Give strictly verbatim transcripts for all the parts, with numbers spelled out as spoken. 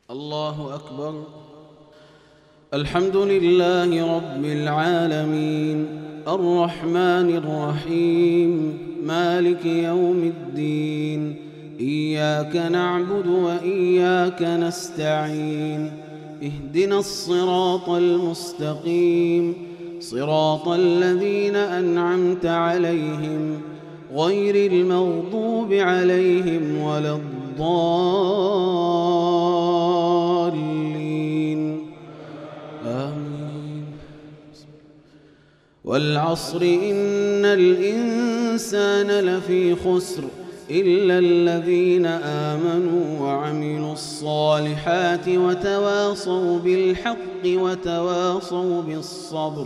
الله أكبر. الحمد لله رب العالمين، الرحمن الرحيم، مالك يوم الدين، إياك نعبد وإياك نستعين، اهدنا الصراط المستقيم، صراط الذين أنعمت عليهم غير المغضوب عليهم ولا الضالين، آمين. والعصر إن الإنسان لفي خسر إلا الذين آمنوا وعملوا الصالحات وتواصوا بالحق وتواصوا بالصبر.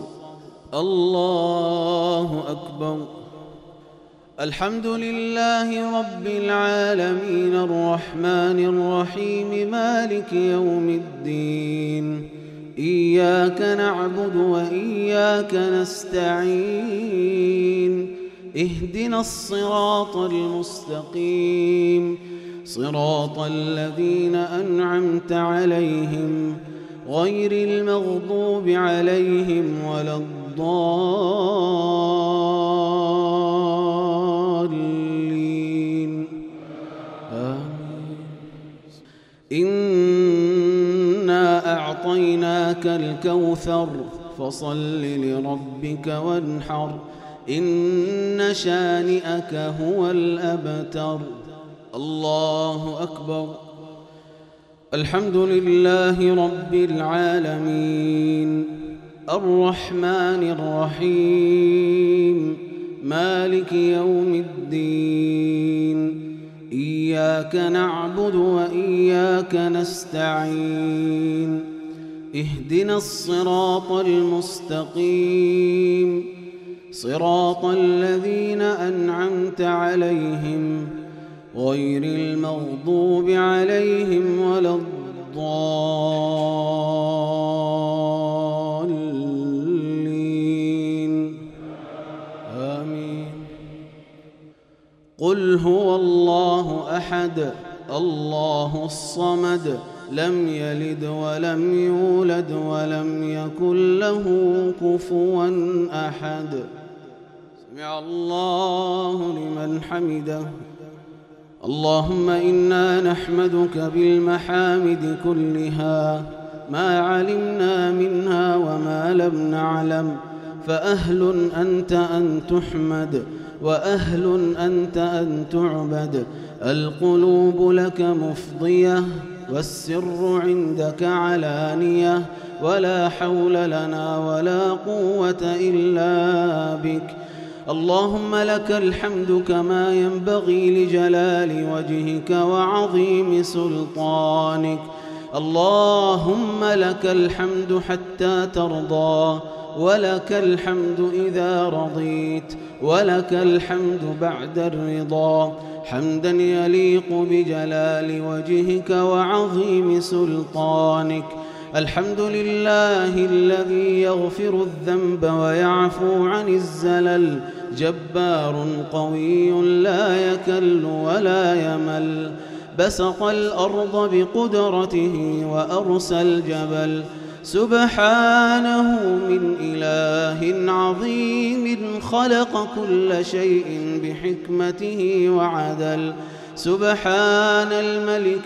الله أكبر. الحمد لله رب العالمين، الرحمن الرحيم، مالك يوم الدين، إياك نعبد وإياك نستعين، اهدنا الصراط المستقيم، صراط الذين أنعمت عليهم غير المغضوب عليهم ولا الضالين، آمين. إنا أعطيناك الكوثر فصل لربك وانحر، إن شانئك هو الأبتر. الله أكبر. الحمد لله رب العالمين، الرحمن الرحيم، مالك يوم الدين، إياك نعبد وإياك نستعين، اهدنا الصراط المستقيم، صراط الذين أنعمت عليهم غير المغضوب عليهم ولا الضالين، آمين. قل هو الله أحد، الله الصمد، لم يلد ولم يولد ولم يكن له كفوا أحد. سمع الله لمن حمده. اللهم إنا نحمدك بالمحامد كلها، ما علمنا منها وما لم نعلم، فأهل أنت أن تحمد وأهل أنت أن تعبد. القلوب لك مفضية والسر عندك علانية، ولا حول لنا ولا قوة إلا بك. اللهم لك الحمد كما ينبغي لجلال وجهك وعظيم سلطانك. اللهم لك الحمد حتى ترضى، ولك الحمد إذا رضيت، ولك الحمد بعد الرضا، حمدا يليق بجلال وجهك وعظيم سلطانك. الحمد لله الذي يغفر الذنب ويعفو عن الزلل، جبار قوي لا يكل ولا يمل، بسط الأرض بقدرته وأرسى الجبل. سبحانه من إله عظيم خلق كل شيء بحكمته وعدل. سبحان الملك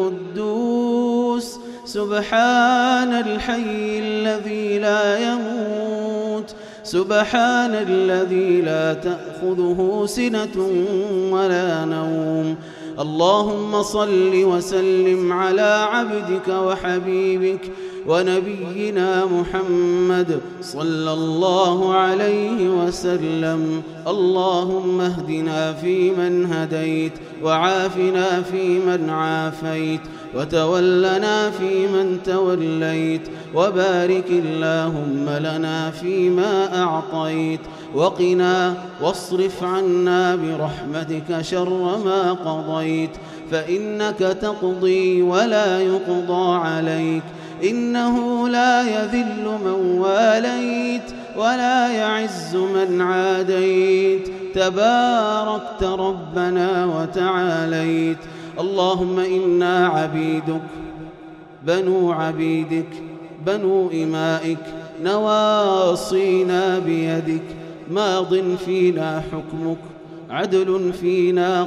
القدوس، سبحان الحي الذي لا يموت، سبحان الذي لا تأخذه سنة ولا نوم. اللهم صل وسلم على عبدك وحبيبك ونبينا محمد صلى الله عليه وسلم. اللهم اهدنا فيمن هديت، وعافنا فيمن عافيت، وتولنا فيمن توليت، وبارك اللهم لنا فيما أعطيت، وقنا واصرف عنا برحمتك شر ما قضيت، فإنك تقضي ولا يقضى عليك، إنه لا يذل من واليت ولا يعز من عاديت، تباركت ربنا وتعاليت. اللهم إنا عبيدك بنو عبيدك بنو إمائك نواصينا بيدك ماض فينا حكمك عدل فينا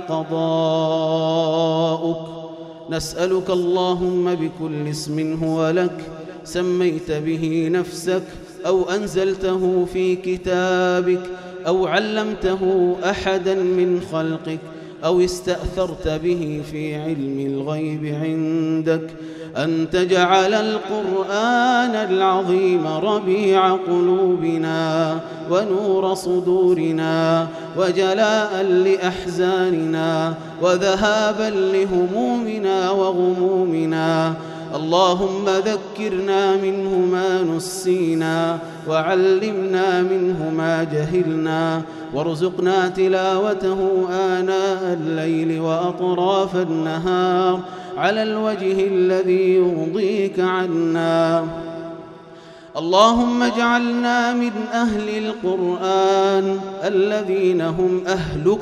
قضاؤك. نسألك اللهم بكل اسم هو لك سميت به نفسك أو أنزلته في كتابك أو علمته أحدا من خلقك أو استأثرت به في علم الغيب عندك أن تجعل القرآن العظيم ربيع قلوبنا ونور صدورنا وجلاء لأحزاننا وذهابا لهمومنا وغمومنا. اللهم ذكرنا منه ما نسينا وعلمنا منه ما جهلنا وارزقنا تلاوته آناء الليل وأطراف النهار على الوجه الذي يرضيك عنا. اللهم اجعلنا من أهل القرآن الذين هم أهلك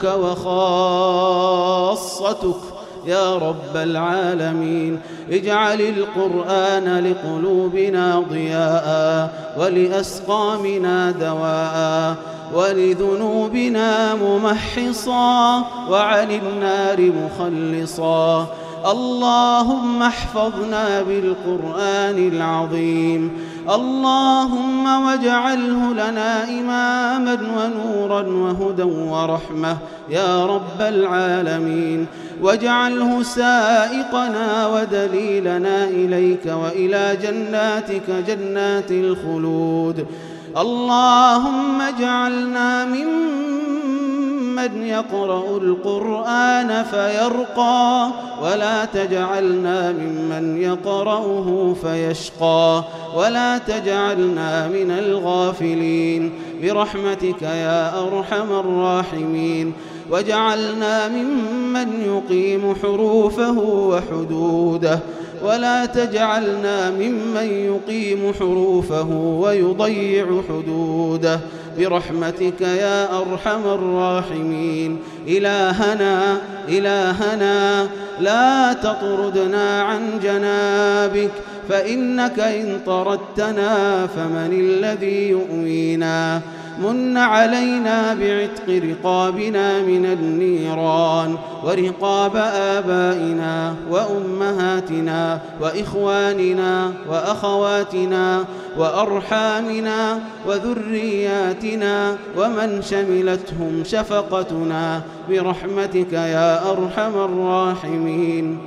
وخاصتك يا رب العالمين. اجعل القرآن لقلوبنا ضياء ولأسقامنا دواء ولذنوبنا ممحصا وعن النار مخلصا. اللهم احفظنا بالقرآن العظيم. اللهم واجعله لنا إماما ونورا وهدى ورحمة يا رب العالمين. واجعله سائقنا ودليلنا إليك وإلى جناتك جنات الخلود. اللهم اجعلنا ممن يقرأ القرآن فيرقى ولا تجعلنا ممن يقرأه فيشقى ولا تجعلنا من الغافلين برحمتك يا أرحم الراحمين. واجعلنا ممن يقيم حروفه وحدوده ولا تجعلنا ممن يقيم حروفه ويضيع حدوده برحمتك يا أرحم الراحمين. إلهنا إلهنا لا تطردنا عن جنابك فإنك إن طردتنا فمن الذي يؤوينا. من علينا بعتق رقابنا من النيران ورقاب آبائنا وأمهاتنا وإخواننا وأخواتنا وأرحامنا وذرياتنا ومن شملتهم شفقتنا برحمتك يا أرحم الراحمين.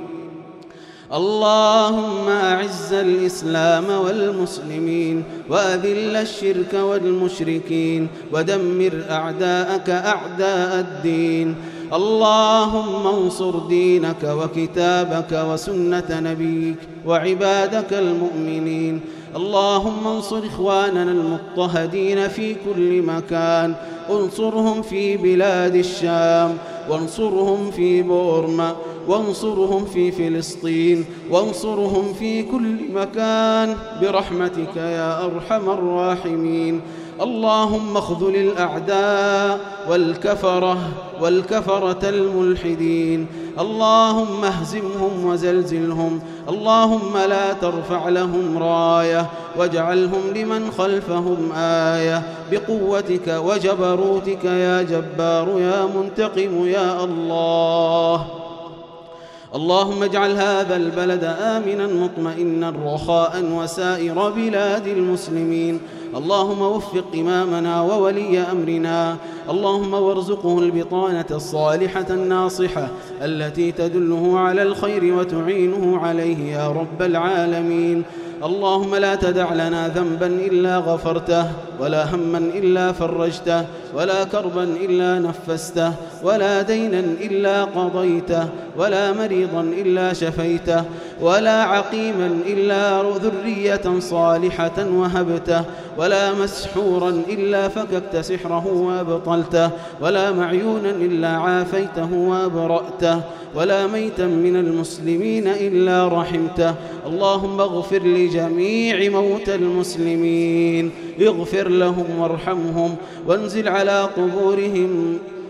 اللهم أعز الإسلام والمسلمين وأذل الشرك والمشركين ودمر أعداءك أعداء الدين. اللهم انصر دينك وكتابك وسنة نبيك وعبادك المؤمنين. اللهم انصر إخواننا المضطهدين في كل مكان. انصرهم في بلاد الشام وانصرهم في بورما وانصرهم في فلسطين وانصرهم في كل مكان برحمتك يا أرحم الراحمين. اللهم اخذل الأعداء والكفرة والكفرة الملحدين. اللهم اهزمهم وزلزلهم. اللهم لا ترفع لهم راية واجعلهم لمن خلفهم آية بقوتك وجبروتك يا جبار يا منتقم يا الله. اللهم اجعل هذا البلد آمنا مطمئنا رخاء وسائر بلاد المسلمين. اللهم وفق إمامنا وولي أمرنا. اللهم وارزقه البطانة الصالحة الناصحة التي تدله على الخير وتعينه عليه يا رب العالمين. اللهم لا تدع لنا ذنبا إلا غفرته ولا هما إلا فرجته ولا كربا إلا نفسته ولا دينا إلا قضيته ولا مريضا إلا شفيته ولا عقيما إلا ذرية صالحة وهبته ولا مسحورا إلا فككت سحره وأبطلته ولا معيونا إلا عافيته وأبرأته ولا ميتا من المسلمين إلا رحمته. اللهم اغفر لجميع موتى المسلمين. اغفر لهم وارحمهم وانزل على قبورهم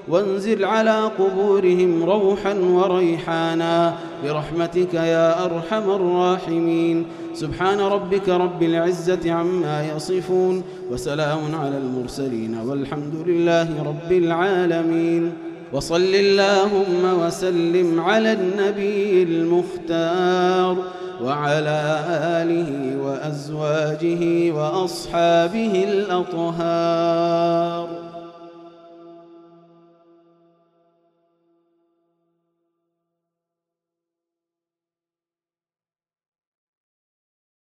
وانزل على قبورهم روحا وريحانا برحمتك يا أرحم الراحمين. سبحان ربك رب العزة عما يصفون وسلام على المرسلين والحمد لله رب العالمين. وصل اللهم وسلم على النبي المختار وعلى آله وأزواجه وأصحابه الأطهار.